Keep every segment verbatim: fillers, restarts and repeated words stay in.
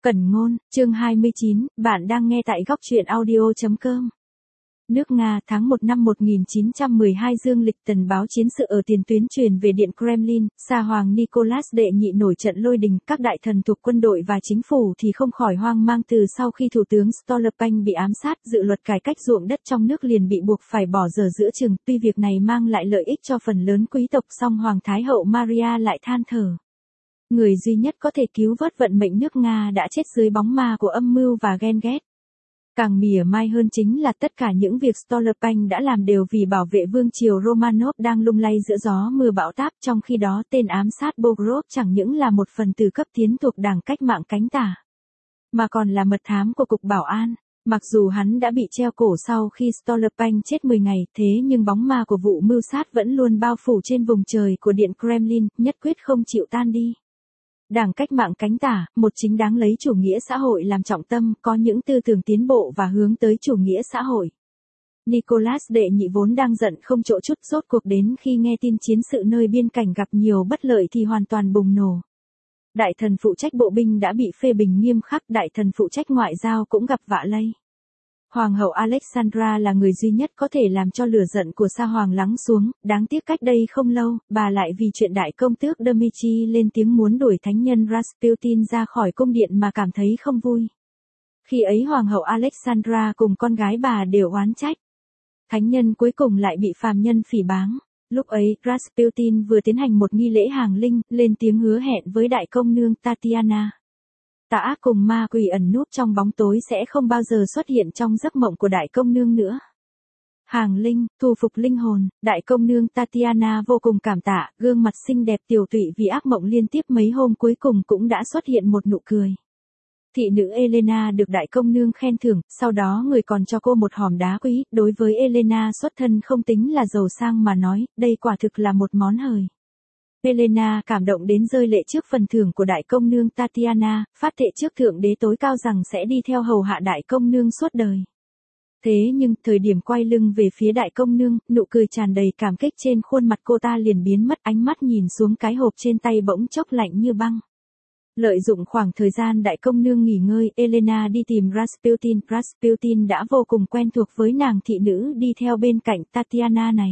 Cẩn ngôn, chương hai mươi chín, bạn đang nghe tại góc truyện audio chấm com. Nước Nga, tháng một năm một nghìn chín trăm mười hai dương lịch tần báo chiến sự ở tiền tuyến truyền về Điện Kremlin, Sa Hoàng Nicholas đệ nhị nổi trận lôi đình, các đại thần thuộc quân đội và chính phủ thì không khỏi hoang mang từ sau khi Thủ tướng Stoltenberg bị ám sát, dự luật cải cách ruộng đất trong nước liền bị buộc phải bỏ dở giữa chừng, tuy việc này mang lại lợi ích cho phần lớn quý tộc song Hoàng Thái hậu Maria lại than thở. Người duy nhất có thể cứu vớt vận mệnh nước Nga đã chết dưới bóng ma của âm mưu và ghen ghét. Càng mỉa mai hơn chính là tất cả những việc Stoltenberg đã làm đều vì bảo vệ vương triều Romanov đang lung lay giữa gió mưa bão táp, trong khi đó tên ám sát Bogrov chẳng những là một phần tử cấp tiến thuộc Đảng Cách mạng cánh tả, mà còn là mật thám của Cục Bảo an. Mặc dù hắn đã bị treo cổ sau khi Stoltenberg chết mười ngày, thế nhưng bóng ma của vụ mưu sát vẫn luôn bao phủ trên vùng trời của Điện Kremlin, nhất quyết không chịu tan đi. Đảng Cách mạng cánh tả, một chính đáng lấy chủ nghĩa xã hội làm trọng tâm, có những tư tưởng tiến bộ và hướng tới chủ nghĩa xã hội. Nicholas đệ nhị vốn đang giận không chỗ chút, rốt cuộc đến khi nghe tin chiến sự nơi biên cảnh gặp nhiều bất lợi thì hoàn toàn bùng nổ. Đại thần phụ trách bộ binh đã bị phê bình nghiêm khắc, đại thần phụ trách ngoại giao cũng gặp vạ lây. Hoàng hậu Alexandra là người duy nhất có thể làm cho lửa giận của Sa Hoàng lắng xuống, đáng tiếc cách đây không lâu, bà lại vì chuyện đại công tước Dmitry lên tiếng muốn đuổi thánh nhân Rasputin ra khỏi cung điện mà cảm thấy không vui. Khi ấy Hoàng hậu Alexandra cùng con gái bà đều oán trách. Thánh nhân cuối cùng lại bị phàm nhân phỉ báng. Lúc ấy, Rasputin vừa tiến hành một nghi lễ hàng linh, lên tiếng hứa hẹn với đại công nương Tatiana. Tà ác cùng ma quỷ ẩn núp trong bóng tối sẽ không bao giờ xuất hiện trong giấc mộng của đại công nương nữa. Hàng linh, thu phục linh hồn, đại công nương Tatiana vô cùng cảm tạ, gương mặt xinh đẹp tiều tụy vì ác mộng liên tiếp mấy hôm cuối cùng cũng đã xuất hiện một nụ cười. Thị nữ Elena được đại công nương khen thưởng, sau đó người còn cho cô một hòm đá quý, đối với Elena xuất thân không tính là giàu sang mà nói, đây quả thực là một món hời. Elena cảm động đến rơi lệ trước phần thưởng của đại công nương Tatiana, phát thệ trước thượng đế tối cao rằng sẽ đi theo hầu hạ đại công nương suốt đời. Thế nhưng, thời điểm quay lưng về phía đại công nương, nụ cười tràn đầy cảm kích trên khuôn mặt cô ta liền biến mất, ánh mắt nhìn xuống cái hộp trên tay bỗng chốc lạnh như băng. Lợi dụng khoảng thời gian đại công nương nghỉ ngơi, Elena đi tìm Rasputin. Rasputin đã vô cùng quen thuộc với nàng thị nữ đi theo bên cạnh Tatiana này.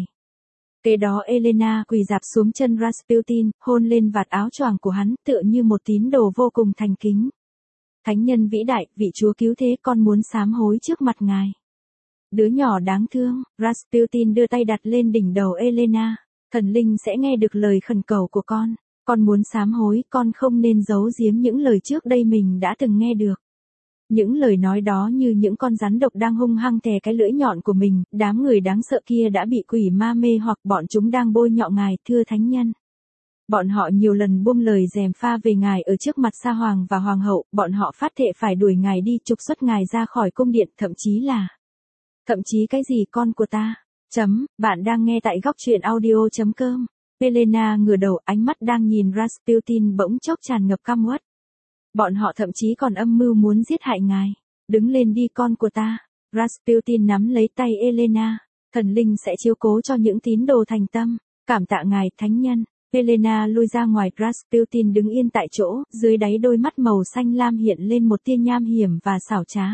Kế đó Elena quỳ rạp xuống chân Rasputin, hôn lên vạt áo choàng của hắn, tựa như một tín đồ vô cùng thành kính. Thánh nhân vĩ đại, vị Chúa cứu thế, con muốn sám hối trước mặt ngài. Đứa nhỏ đáng thương, Rasputin đưa tay đặt lên đỉnh đầu Elena. Thần linh sẽ nghe được lời khẩn cầu của con. Con muốn sám hối, con không nên giấu giếm những lời trước đây mình đã từng nghe được. Những lời nói đó như những con rắn độc đang hung hăng thè cái lưỡi nhọn của mình, đám người đáng sợ kia đã bị quỷ ma mê hoặc bọn chúng đang bôi nhọ ngài, thưa thánh nhân. Bọn họ nhiều lần buông lời gièm pha về ngài ở trước mặt Sa Hoàng và Hoàng hậu, bọn họ phát thệ phải đuổi ngài đi, trục xuất ngài ra khỏi cung điện, thậm chí là... Thậm chí cái gì con của ta? Chấm, bạn đang nghe tại góc truyện audio chấm com. Elena ngửa đầu, ánh mắt đang nhìn Rasputin bỗng chốc tràn ngập căm uất. Bọn họ thậm chí còn âm mưu muốn giết hại ngài. Đứng lên đi con của ta. Rasputin nắm lấy tay Elena. Thần linh sẽ chiếu cố cho những tín đồ thành tâm. Cảm tạ ngài, thánh nhân. Elena lui ra ngoài, Rasputin đứng yên tại chỗ, dưới đáy đôi mắt màu xanh lam hiện lên một tia nham hiểm và xảo trá.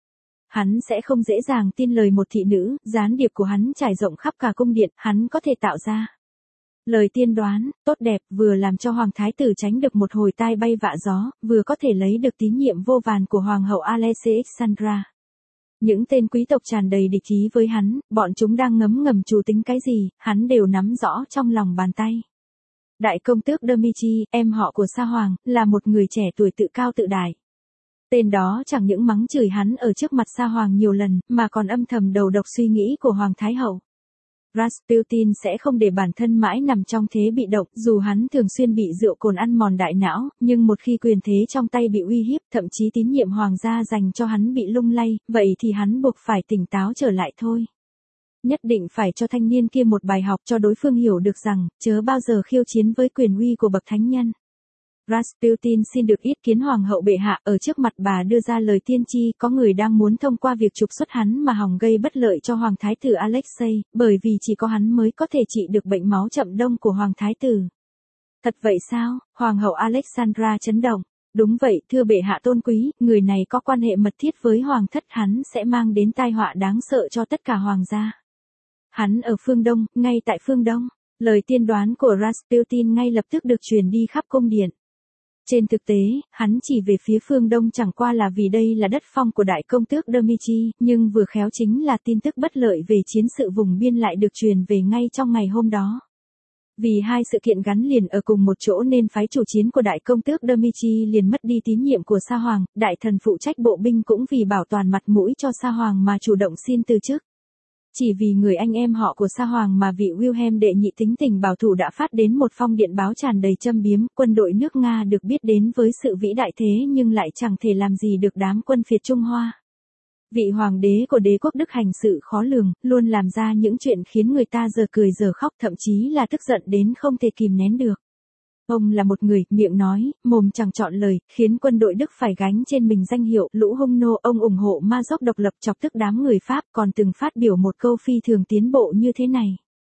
Hắn sẽ không dễ dàng tin lời một thị nữ, gián điệp của hắn trải rộng khắp cả cung điện, hắn có thể tạo ra lời tiên đoán, tốt đẹp, vừa làm cho Hoàng Thái tử tránh được một hồi tai bay vạ gió, vừa có thể lấy được tín nhiệm vô vàn của Hoàng hậu Alexandra. Những tên quý tộc tràn đầy địch ý với hắn, bọn chúng đang ngấm ngầm chủ tính cái gì, hắn đều nắm rõ trong lòng bàn tay. Đại công tước Dmitry, em họ của Sa Hoàng, là một người trẻ tuổi tự cao tự đại. Tên đó chẳng những mắng chửi hắn ở trước mặt Sa Hoàng nhiều lần, mà còn âm thầm đầu độc suy nghĩ của Hoàng Thái hậu. Rasputin sẽ không để bản thân mãi nằm trong thế bị động, dù hắn thường xuyên bị rượu cồn ăn mòn đại não, nhưng một khi quyền thế trong tay bị uy hiếp, thậm chí tín nhiệm hoàng gia dành cho hắn bị lung lay, vậy thì hắn buộc phải tỉnh táo trở lại thôi. Nhất định phải cho thanh niên kia một bài học, cho đối phương hiểu được rằng, chớ bao giờ khiêu chiến với quyền uy của bậc thánh nhân. Rasputin xin được ý kiến Hoàng hậu bệ hạ, ở trước mặt bà đưa ra lời tiên tri, có người đang muốn thông qua việc trục xuất hắn mà hòng gây bất lợi cho Hoàng Thái tử Alexei, bởi vì chỉ có hắn mới có thể trị được bệnh máu chậm đông của Hoàng Thái tử. Thật vậy sao? Hoàng hậu Alexandra chấn động. Đúng vậy, thưa bệ hạ tôn quý, người này có quan hệ mật thiết với hoàng thất, hắn sẽ mang đến tai họa đáng sợ cho tất cả hoàng gia. Hắn ở phương Đông, ngay tại phương Đông. Lời tiên đoán của Rasputin ngay lập tức được truyền đi khắp cung điện. Trên thực tế, hắn chỉ về phía phương Đông chẳng qua là vì đây là đất phong của đại công tước Dmitry, nhưng vừa khéo chính là tin tức bất lợi về chiến sự vùng biên lại được truyền về ngay trong ngày hôm đó. Vì hai sự kiện gắn liền ở cùng một chỗ nên phái chủ chiến của đại công tước Dmitry liền mất đi tín nhiệm của Sa Hoàng, đại thần phụ trách bộ binh cũng vì bảo toàn mặt mũi cho Sa Hoàng mà chủ động xin từ chức. Chỉ vì người anh em họ của Sa Hoàng mà vị Wilhelm đệ nhị tính tình bảo thủ đã phát đến một phong điện báo tràn đầy châm biếm, quân đội nước Nga được biết đến với sự vĩ đại thế nhưng lại chẳng thể làm gì được đám quân phiệt Trung Hoa. Vị hoàng đế của đế quốc Đức hành sự khó lường, luôn làm ra những chuyện khiến người ta giờ cười giờ khóc, thậm chí là tức giận đến không thể kìm nén được. Ông là một người, miệng nói, mồm chẳng chọn lời, khiến quân đội Đức phải gánh trên mình danh hiệu lũ hung nô. Ông ủng hộ ma dốc độc lập chọc tức đám người Pháp, còn từng phát biểu một câu phi thường tiến bộ như thế này.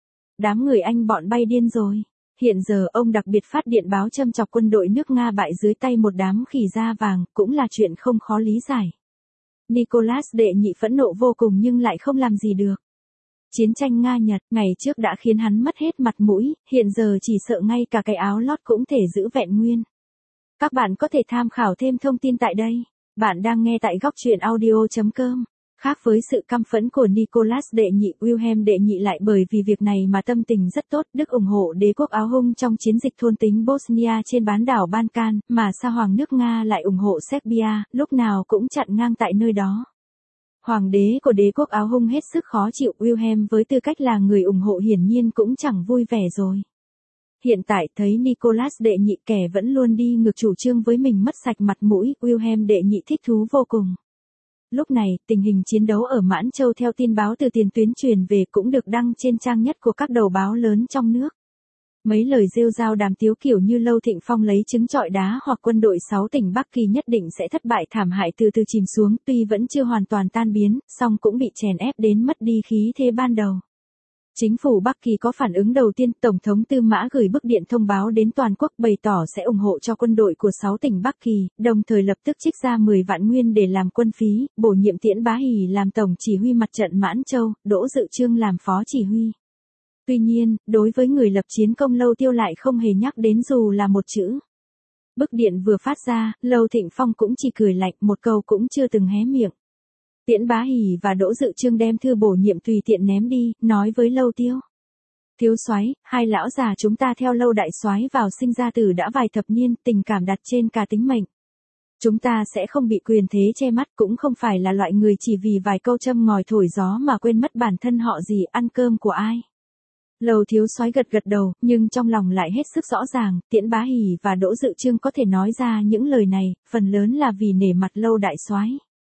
Đám người Anh bọn bay điên rồi. Hiện giờ ông đặc biệt phát điện báo châm chọc quân đội nước Nga bại dưới tay một đám khỉ da vàng, cũng là chuyện không khó lý giải. Nicholas đệ nhị phẫn nộ vô cùng nhưng lại không làm gì được. Chiến tranh Nga-Nhật ngày trước đã khiến hắn mất hết mặt mũi, hiện giờ chỉ sợ ngay cả cái áo lót cũng thể giữ vẹn nguyên. Các bạn có thể tham khảo thêm thông tin tại đây. Bạn đang nghe tại góc truyện audio chấm com. Khác với sự căm phẫn của Nicholas đệ nhị, Wilhelm đệ nhị lại bởi vì việc này mà tâm tình rất tốt. Đức ủng hộ đế quốc Áo Hung trong chiến dịch thôn tính Bosnia trên bán đảo Balkan, mà Sa Hoàng nước Nga lại ủng hộ Serbia, lúc nào cũng chặn ngang tại nơi đó. Hoàng đế của đế quốc Áo Hung hết sức khó chịu, Wilhelm với tư cách là người ủng hộ hiển nhiên cũng chẳng vui vẻ rồi. Hiện tại thấy Nicholas đệ nhị kẻ vẫn luôn đi ngược chủ trương với mình mất sạch mặt mũi, Wilhelm đệ nhị thích thú vô cùng. Lúc này, tình hình chiến đấu ở Mãn Châu theo tin báo từ tiền tuyến truyền về cũng được đăng trên trang nhất của các đầu báo lớn trong nước. Mấy lời rêu rao đàm tiếu kiểu như Lâu Thịnh Phong lấy trứng trọi đá hoặc quân đội sáu tỉnh Bắc Kỳ nhất định sẽ thất bại thảm hại từ từ chìm xuống, tuy vẫn chưa hoàn toàn tan biến, song cũng bị chèn ép đến mất đi khí thế ban đầu. Chính phủ Bắc Kỳ có phản ứng đầu tiên, Tổng thống Tư Mã gửi bức điện thông báo đến toàn quốc bày tỏ sẽ ủng hộ cho quân đội của sáu tỉnh Bắc Kỳ, đồng thời lập tức trích ra mười vạn nguyên để làm quân phí, bổ nhiệm Tiễn Bá Hỷ làm tổng chỉ huy mặt trận Mãn Châu, Đỗ Dự Trương làm phó chỉ huy. Tuy nhiên, đối với người lập chiến công Lâu Tiêu lại không hề nhắc đến dù là một chữ. Bức điện vừa phát ra, Lâu Thịnh Phong cũng chỉ cười lạnh, một câu cũng chưa từng hé miệng. Tiễn Bá Hỷ và Đỗ Dự Trương đem thư bổ nhiệm tùy tiện ném đi, nói với Lâu Tiêu: "Thiếu soái, hai lão già chúng ta theo Lâu đại soái vào sinh ra tử đã vài thập niên, tình cảm đặt trên cả tính mệnh. Chúng ta sẽ không bị quyền thế che mắt, cũng không phải là loại người chỉ vì vài câu châm ngòi thổi gió mà quên mất bản thân họ gì, ăn cơm của ai." Lâu thiếu soái gật gật đầu, nhưng trong lòng lại hết sức rõ ràng, Tiễn Bá Hỷ và Đỗ Dự Trương có thể nói ra những lời này, phần lớn là vì nể mặt Lâu đại soái.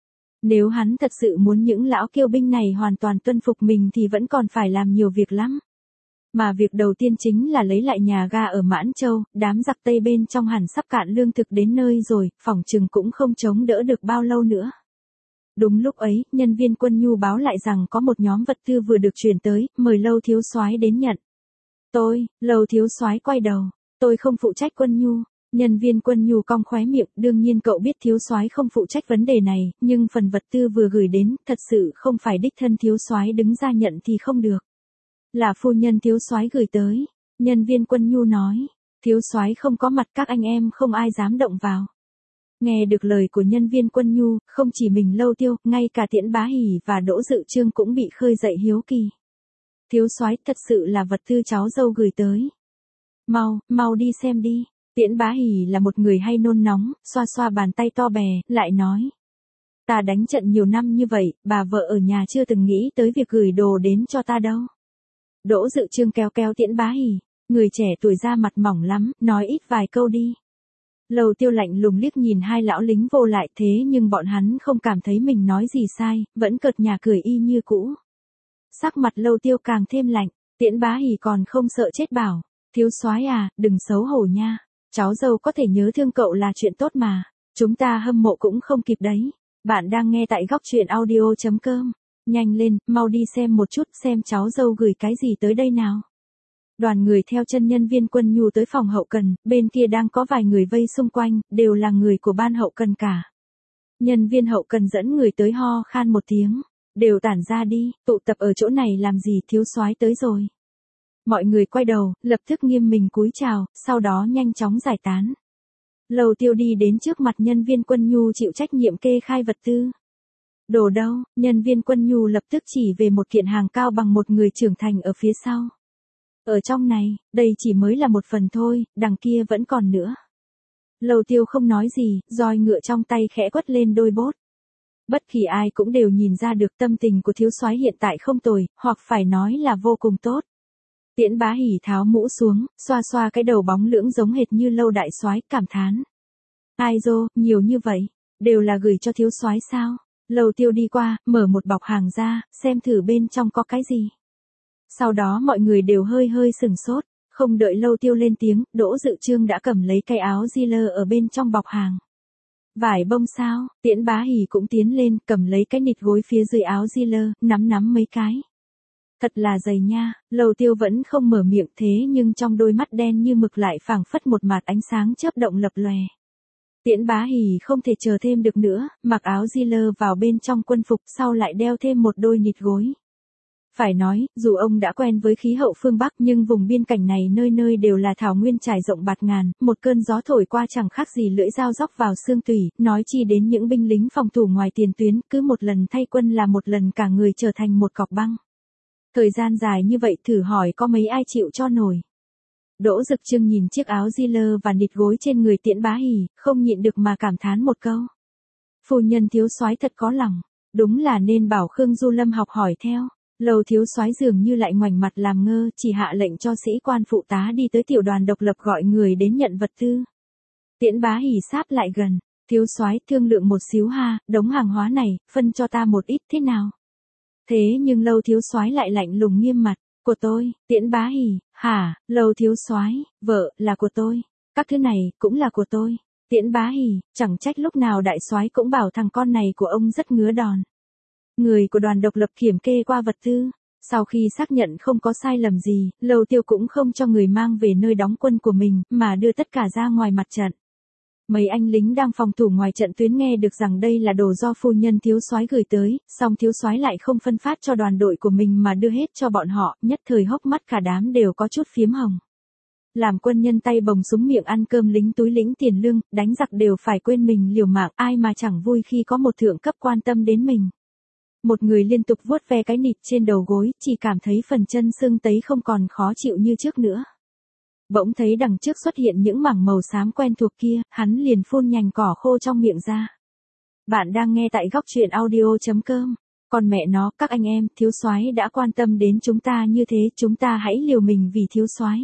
Nếu hắn thật sự muốn những lão kiêu binh này hoàn toàn tuân phục mình thì vẫn còn phải làm nhiều việc lắm. Mà việc đầu tiên chính là lấy lại nhà ga ở Mãn Châu, đám giặc Tây bên trong hẳn sắp cạn lương thực đến nơi rồi, phỏng chừng cũng không chống đỡ được bao lâu nữa. Đúng lúc ấy, nhân viên quân nhu báo lại rằng có một nhóm vật tư vừa được chuyển tới, mời Lâu thiếu soái đến nhận. Tôi, Lâu thiếu soái quay đầu, tôi không phụ trách quân nhu. Nhân viên quân nhu cong khóe miệng, đương nhiên cậu biết thiếu soái không phụ trách vấn đề này, nhưng phần vật tư vừa gửi đến, thật sự không phải đích thân thiếu soái đứng ra nhận thì không được. Là phu nhân thiếu soái gửi tới. Nhân viên quân nhu nói, thiếu soái không có mặt các anh em không ai dám động vào. Nghe được lời của nhân viên quân nhu, không chỉ mình Lâu Tiêu, ngay cả Tiễn Bá Hỷ và Đỗ Dự Trương cũng bị khơi dậy hiếu kỳ. Thiếu soái, thật sự là vật tư cháu dâu gửi tới. Mau, mau đi xem đi. Tiễn Bá Hỷ là một người hay nôn nóng, xoa xoa bàn tay to bè, lại nói: "Ta đánh trận nhiều năm như vậy, bà vợ ở nhà chưa từng nghĩ tới việc gửi đồ đến cho ta đâu." Đỗ Dự Trương kéo kéo Tiễn Bá Hỷ, người trẻ tuổi ra mặt mỏng lắm, nói ít vài câu đi. Lâu Tiêu lạnh lùng liếc nhìn hai lão lính vô lại, thế nhưng bọn hắn không cảm thấy mình nói gì sai, vẫn cợt nhả cười y như cũ. Sắc mặt Lâu Tiêu càng thêm lạnh, Tiễn Bá Hỷ còn không sợ chết bảo: "Thiếu soái à, đừng xấu hổ nha. Cháu dâu có thể nhớ thương cậu là chuyện tốt mà. Chúng ta hâm mộ cũng không kịp đấy." Bạn đang nghe tại góc truyện audio chấm com. Nhanh lên, mau đi xem một chút xem cháu dâu gửi cái gì tới đây nào. Đoàn người theo chân nhân viên Quân Nhu tới phòng hậu cần, bên kia đang có vài người vây xung quanh, đều là người của ban hậu cần cả. Nhân viên hậu cần dẫn người tới ho khan một tiếng, đều tản ra đi, tụ tập ở chỗ này làm gì, thiếu soái tới rồi. Mọi người quay đầu, lập tức nghiêm mình cúi chào, sau đó nhanh chóng giải tán. Lầu Tiêu đi đến trước mặt nhân viên Quân Nhu chịu trách nhiệm kê khai vật tư. Đồ đâu, nhân viên Quân Nhu lập tức chỉ về một kiện hàng cao bằng một người trưởng thành ở phía sau. Ở trong này, đây chỉ mới là một phần thôi, đằng kia vẫn còn nữa. Lầu Tiêu không nói gì, roi ngựa trong tay khẽ quất lên đôi bốt. Bất kỳ ai cũng đều nhìn ra được tâm tình của thiếu soái hiện tại không tồi, hoặc phải nói là vô cùng tốt. Tiễn Bá Hỉ tháo mũ xuống, xoa xoa cái đầu bóng lưỡng giống hệt như Lâu đại soái, cảm thán. Ai dô, nhiều như vậy, đều là gửi cho thiếu soái sao? Lầu Tiêu đi qua, mở một bọc hàng ra, xem thử bên trong có cái gì. Sau đó mọi người đều hơi hơi sừng sốt, không đợi Lầu Tiêu lên tiếng, Đỗ Dự Trương đã cầm lấy cái áo Ziller ở bên trong bọc hàng. Vải bông sao? Tiễn Bá Hỉ cũng tiến lên, cầm lấy cái nịt gối phía dưới áo Ziller, nắm nắm mấy cái. Thật là dày nha, Lầu Tiêu vẫn không mở miệng thế nhưng trong đôi mắt đen như mực lại phảng phất một mạt ánh sáng chớp động lập lòe. Tiễn Bá Hỉ không thể chờ thêm được nữa, mặc áo Ziller vào bên trong quân phục sau lại đeo thêm một đôi nịt gối. Phải nói, dù ông đã quen với khí hậu phương Bắc nhưng vùng biên cảnh này nơi nơi đều là thảo nguyên trải rộng bạt ngàn, một cơn gió thổi qua chẳng khác gì lưỡi dao róc vào xương tủy, nói chi đến những binh lính phòng thủ ngoài tiền tuyến, cứ một lần thay quân là một lần cả người trở thành một cọc băng. Thời gian dài như vậy thử hỏi có mấy ai chịu cho nổi. Đỗ Dực Trương nhìn chiếc áo Ziller và nịt gối trên người Tiễn Bá Hỉ, không nhịn được mà cảm thán một câu. Phu nhân thiếu soái thật có lòng, đúng là nên bảo Khương Du Lâm học hỏi theo. Lầu thiếu soái dường như lại ngoảnh mặt làm ngơ, chỉ hạ lệnh cho sĩ quan phụ tá đi tới tiểu đoàn độc lập gọi người đến nhận vật tư. Tiễn Bá Hỉ sáp lại gần, thiếu soái thương lượng một xíu ha, đống hàng hóa này, phân cho ta một ít thế nào? Thế nhưng Lâu thiếu soái lại lạnh lùng nghiêm mặt, của tôi. Tiễn Bá Hỉ, hả? Lâu thiếu soái, vợ là của tôi, các thứ này cũng là của tôi. Tiễn Bá Hỉ, chẳng trách lúc nào đại soái cũng bảo thằng con này của ông rất ngứa đòn. Người của đoàn độc lập kiểm kê qua vật tư, sau khi xác nhận không có sai lầm gì, Lầu Tiêu cũng không cho người mang về nơi đóng quân của mình, mà đưa tất cả ra ngoài mặt trận. Mấy anh lính đang phòng thủ ngoài trận tuyến nghe được rằng đây là đồ do phu nhân thiếu soái gửi tới, song thiếu soái lại không phân phát cho đoàn đội của mình mà đưa hết cho bọn họ, nhất thời hốc mắt cả đám đều có chút phiếm hồng. Làm quân nhân tay bồng súng miệng ăn cơm lính túi lĩnh tiền lương, đánh giặc đều phải quên mình liều mạng, ai mà chẳng vui khi có một thượng cấp quan tâm đến mình. Một người liên tục vuốt ve cái nịt trên đầu gối, chỉ cảm thấy phần chân sưng tấy không còn khó chịu như trước nữa. Bỗng thấy đằng trước xuất hiện những mảng màu xám quen thuộc kia, hắn liền phun nhành cỏ khô trong miệng ra. Bạn đang nghe tại góc truyện audio chấm com. Còn mẹ nó, các anh em, thiếu soái đã quan tâm đến chúng ta như thế, chúng ta hãy liều mình vì thiếu soái.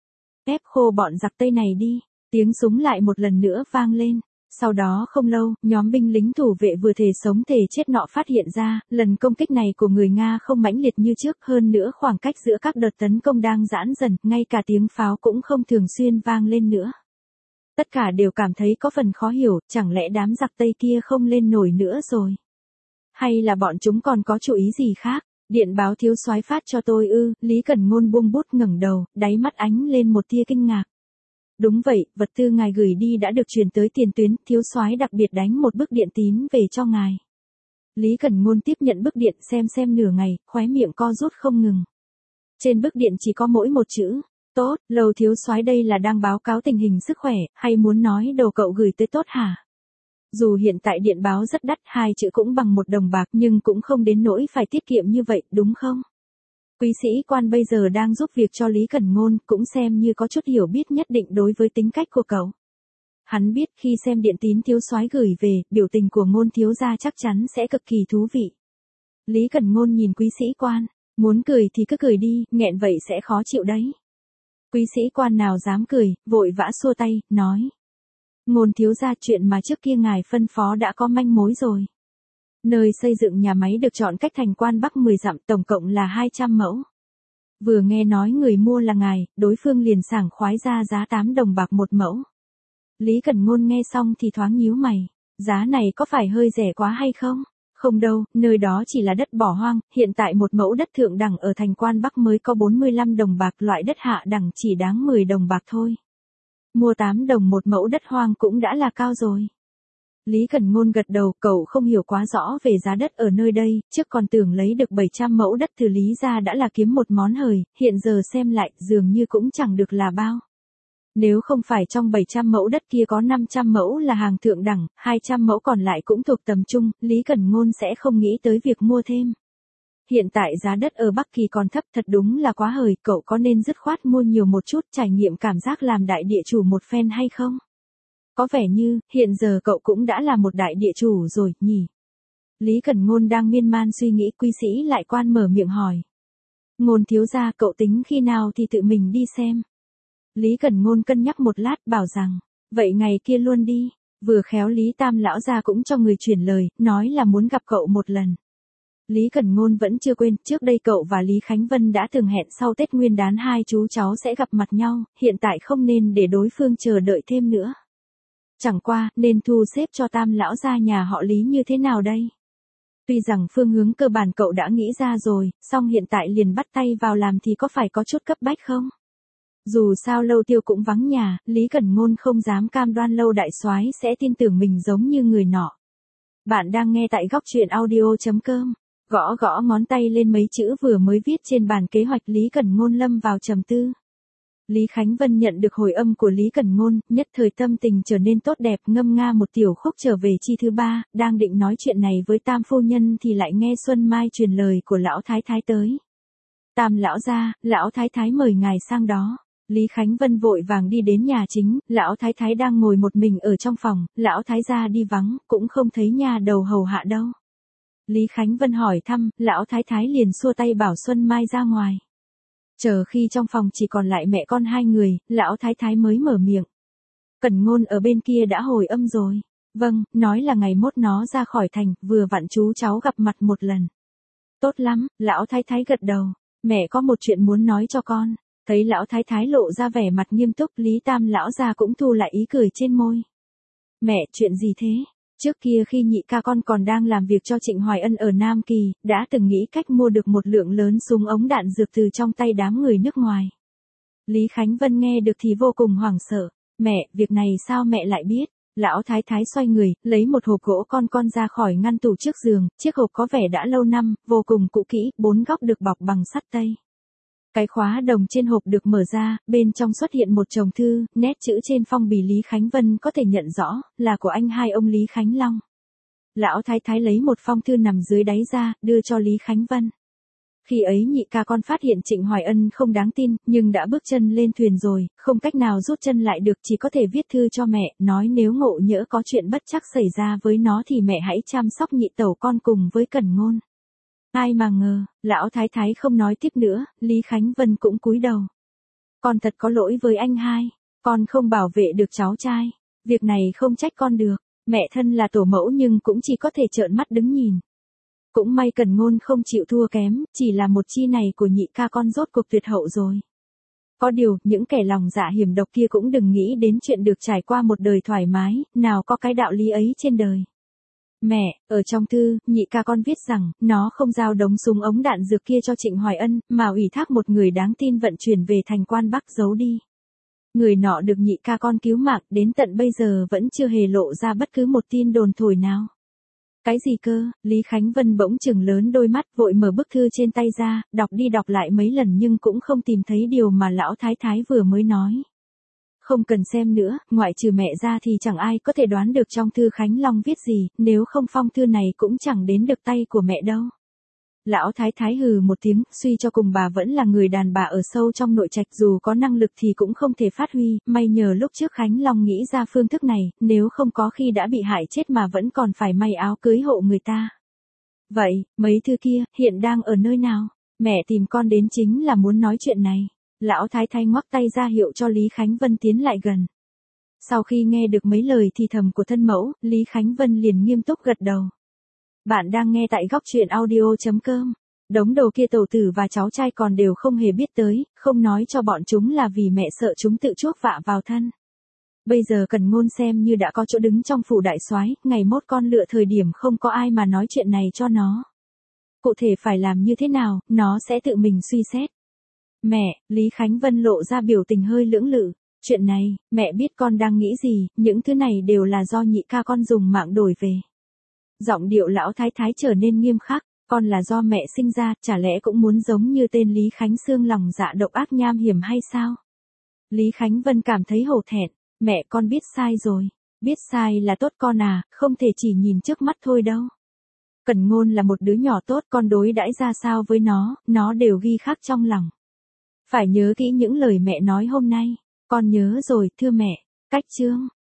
Ép khô bọn giặc Tây này đi. Tiếng súng lại một lần nữa vang lên. Sau đó không lâu, nhóm binh lính thủ vệ vừa thể sống thể chết nọ phát hiện ra, lần công kích này của người Nga không mãnh liệt như trước, hơn nữa khoảng cách giữa các đợt tấn công đang giãn dần, ngay cả tiếng pháo cũng không thường xuyên vang lên nữa. Tất cả đều cảm thấy có phần khó hiểu, chẳng lẽ đám giặc Tây kia không lên nổi nữa rồi? Hay là bọn chúng còn có chủ ý gì khác? Điện báo thiếu soái phát cho tôi ư? Lý Cẩn Ngôn buông bút ngẩng đầu, đáy mắt ánh lên một tia kinh ngạc. Đúng vậy, vật tư ngài gửi đi đã được truyền tới tiền tuyến, thiếu soái đặc biệt đánh một bức điện tín về cho ngài. Lý Cẩn Ngôn tiếp nhận bức điện xem xem nửa ngày, khóe miệng co rút không ngừng. Trên bức điện chỉ có mỗi một chữ, tốt, Lầu thiếu soái đây là đang báo cáo tình hình sức khỏe, hay muốn nói đồ cậu gửi tới tốt hả? Dù hiện tại điện báo rất đắt, hai chữ cũng bằng một đồng bạc nhưng cũng không đến nỗi phải tiết kiệm như vậy, đúng không? Quý sĩ quan bây giờ đang giúp việc cho Lý Cẩn Ngôn, cũng xem như có chút hiểu biết nhất định đối với tính cách của cậu. Hắn biết khi xem điện tín thiếu soái gửi về, biểu tình của Ngôn thiếu gia chắc chắn sẽ cực kỳ thú vị. Lý Cẩn Ngôn nhìn quý sĩ quan, muốn cười thì cứ cười đi, nghẹn vậy sẽ khó chịu đấy. Quý sĩ quan nào dám cười, vội vã xua tay, nói. Ngôn thiếu gia, chuyện mà trước kia ngài phân phó đã có manh mối rồi. Nơi xây dựng nhà máy được chọn cách thành Quan Bắc mười dặm, tổng cộng là hai trăm mẫu. Vừa nghe nói người mua là ngài, đối phương liền sảng khoái ra giá tám đồng bạc một mẫu. Lý Cẩn Ngôn nghe xong thì thoáng nhíu mày, giá này có phải hơi rẻ quá hay không? Không đâu, nơi đó chỉ là đất bỏ hoang, hiện tại một mẫu đất thượng đẳng ở thành Quan Bắc mới có bốn mươi lăm đồng bạc, loại đất hạ đẳng chỉ đáng mười đồng bạc thôi. Mua tám đồng một mẫu đất hoang cũng đã là cao rồi. Lý Cẩn Ngôn gật đầu, cậu không hiểu quá rõ về giá đất ở nơi đây, trước còn tưởng lấy được bảy trăm mẫu đất từ Lý gia đã là kiếm một món hời, hiện giờ xem lại, dường như cũng chẳng được là bao. Nếu không phải trong bảy trăm mẫu đất kia có năm trăm mẫu là hàng thượng đẳng, hai trăm mẫu còn lại cũng thuộc tầm trung, Lý Cẩn Ngôn sẽ không nghĩ tới việc mua thêm. Hiện tại giá đất ở Bắc Kỳ còn thấp, thật đúng là quá hời, cậu có nên dứt khoát mua nhiều một chút, trải nghiệm cảm giác làm đại địa chủ một phen hay không? Có vẻ như, hiện giờ cậu cũng đã là một đại địa chủ rồi, nhỉ? Lý Cẩn Ngôn đang miên man suy nghĩ, Quý sĩ lại quan mở miệng hỏi. Ngôn thiếu gia, cậu tính khi nào thì tự mình đi xem. Lý Cẩn Ngôn cân nhắc một lát, bảo rằng, vậy ngày kia luôn đi. Vừa khéo Lý Tam lão gia cũng cho người chuyển lời, nói là muốn gặp cậu một lần. Lý Cẩn Ngôn vẫn chưa quên, trước đây cậu và Lý Khánh Vân đã từng hẹn sau Tết Nguyên đán hai chú cháu sẽ gặp mặt nhau, hiện tại không nên để đối phương chờ đợi thêm nữa. Chẳng qua, nên thu xếp cho Tam lão gia nhà họ Lý như thế nào đây? Tuy rằng phương hướng cơ bản cậu đã nghĩ ra rồi, song hiện tại liền bắt tay vào làm thì có phải có chút cấp bách không? Dù sao Lâu Tiêu cũng vắng nhà, Lý Cẩn Ngôn không dám cam đoan Lâu đại soái sẽ tin tưởng mình giống như người nọ. Bạn đang nghe tại góc truyện audio chấm com. Gõ gõ ngón tay lên mấy chữ vừa mới viết trên bàn kế hoạch, Lý Cẩn Ngôn lâm vào trầm tư. Lý Khánh Vân nhận được hồi âm của Lý Cẩn Ngôn, nhất thời tâm tình trở nên tốt đẹp, ngâm nga một tiểu khúc trở về chi thứ ba, đang định nói chuyện này với Tam phu nhân thì lại nghe Xuân Mai truyền lời của lão thái thái tới. Tam lão gia, lão thái thái mời ngài sang đó. Lý Khánh Vân vội vàng đi đến nhà chính, lão thái thái đang ngồi một mình ở trong phòng, lão thái gia đi vắng, cũng không thấy nhà đầu hầu hạ đâu. Lý Khánh Vân hỏi thăm, lão thái thái liền xua tay bảo Xuân Mai ra ngoài. Chờ khi trong phòng chỉ còn lại mẹ con hai người, lão thái thái mới mở miệng. Cẩn Ngôn ở bên kia đã hồi âm rồi. Vâng, nói là ngày mốt nó ra khỏi thành, vừa vặn chú cháu gặp mặt một lần. Tốt lắm, lão thái thái gật đầu. Mẹ có một chuyện muốn nói cho con. Thấy lão thái thái lộ ra vẻ mặt nghiêm túc, Lý Tam lão gia cũng thu lại ý cười trên môi. Mẹ, chuyện gì thế? Trước kia khi nhị ca con còn đang làm việc cho Trịnh Hoài Ân ở Nam Kỳ, đã từng nghĩ cách mua được một lượng lớn súng ống đạn dược từ trong tay đám người nước ngoài. Lý Khánh Vân nghe được thì vô cùng hoảng sợ. Mẹ, việc này sao mẹ lại biết? Lão thái thái xoay người, lấy một hộp gỗ con con ra khỏi ngăn tủ trước giường, chiếc hộp có vẻ đã lâu năm, vô cùng cũ kỹ, bốn góc được bọc bằng sắt tây. Cái khóa đồng trên hộp được mở ra, bên trong xuất hiện một chồng thư, nét chữ trên phong bì Lý Khánh Vân có thể nhận rõ, là của anh hai ông Lý Khánh Long. Lão thái thái lấy một phong thư nằm dưới đáy ra, đưa cho Lý Khánh Vân. Khi ấy nhị ca con phát hiện Trịnh Hoài Ân không đáng tin, nhưng đã bước chân lên thuyền rồi, không cách nào rút chân lại được, chỉ có thể viết thư cho mẹ, nói nếu ngộ nhỡ có chuyện bất trắc xảy ra với nó thì mẹ hãy chăm sóc nhị tẩu con cùng với Cẩn Ngôn. Ai mà ngờ, lão thái thái không nói tiếp nữa, Lý Khánh Vân cũng cúi đầu. Con thật có lỗi với anh hai, con không bảo vệ được cháu trai, việc này không trách con được, mẹ thân là tổ mẫu nhưng cũng chỉ có thể trợn mắt đứng nhìn. Cũng may Cẩn Ngôn không chịu thua kém, chỉ là một chi này của nhị ca con rốt cuộc tuyệt hậu rồi. Có điều, những kẻ lòng dạ hiểm độc kia cũng đừng nghĩ đến chuyện được trải qua một đời thoải mái, nào có cái đạo lý ấy trên đời. Mẹ, ở trong thư, nhị ca con viết rằng, nó không giao đống súng ống đạn dược kia cho Trịnh Hoài Ân, mà ủy thác một người đáng tin vận chuyển về thành Quan Bắc giấu đi. Người nọ được nhị ca con cứu mạng, đến tận bây giờ vẫn chưa hề lộ ra bất cứ một tin đồn thổi nào. Cái gì cơ? Lý Khánh Vân bỗng chừng lớn đôi mắt, vội mở bức thư trên tay ra, đọc đi đọc lại mấy lần nhưng cũng không tìm thấy điều mà lão thái thái vừa mới nói. Không cần xem nữa, ngoại trừ mẹ ra thì chẳng ai có thể đoán được trong thư Khánh Long viết gì, nếu không phong thư này cũng chẳng đến được tay của mẹ đâu. Lão thái thái hừ một tiếng, suy cho cùng bà vẫn là người đàn bà ở sâu trong nội trạch, dù có năng lực thì cũng không thể phát huy, may nhờ lúc trước Khánh Long nghĩ ra phương thức này, nếu không có khi đã bị hại chết mà vẫn còn phải may áo cưới hộ người ta. Vậy, mấy thư kia, hiện đang ở nơi nào? Mẹ tìm con đến chính là muốn nói chuyện này. Lão thái thái ngoắc tay ra hiệu cho Lý Khánh Vân tiến lại gần. Sau khi nghe được mấy lời thì thầm của thân mẫu, Lý Khánh Vân liền nghiêm túc gật đầu. Bạn đang nghe tại góc truyện audio chấm com. Đống đồ kia tẩu tử và cháu trai còn đều không hề biết tới, không nói cho bọn chúng là vì mẹ sợ chúng tự chuốc vạ vào thân. Bây giờ Cần Ngôn xem như đã có chỗ đứng trong phủ đại soái, ngày mốt con lựa thời điểm không có ai mà nói chuyện này cho nó. Cụ thể phải làm như thế nào, nó sẽ tự mình suy xét. Mẹ, Lý Khánh Vân lộ ra biểu tình hơi lưỡng lự. Chuyện này, mẹ biết con đang nghĩ gì, những thứ này đều là do nhị ca con dùng mạng đổi về. Giọng điệu lão thái thái trở nên nghiêm khắc, con là do mẹ sinh ra, chả lẽ cũng muốn giống như tên Lý Khánh Sương lòng dạ độc ác nham hiểm hay sao? Lý Khánh Vân cảm thấy hổ thẹn, mẹ con biết sai rồi, biết sai là tốt con à, không thể chỉ nhìn trước mắt thôi đâu. Cần Ngôn là một đứa nhỏ tốt, con đối đãi ra sao với nó, nó đều ghi khắc trong lòng. Phải nhớ kỹ những lời mẹ nói hôm nay, con nhớ rồi, thưa mẹ. Cách chương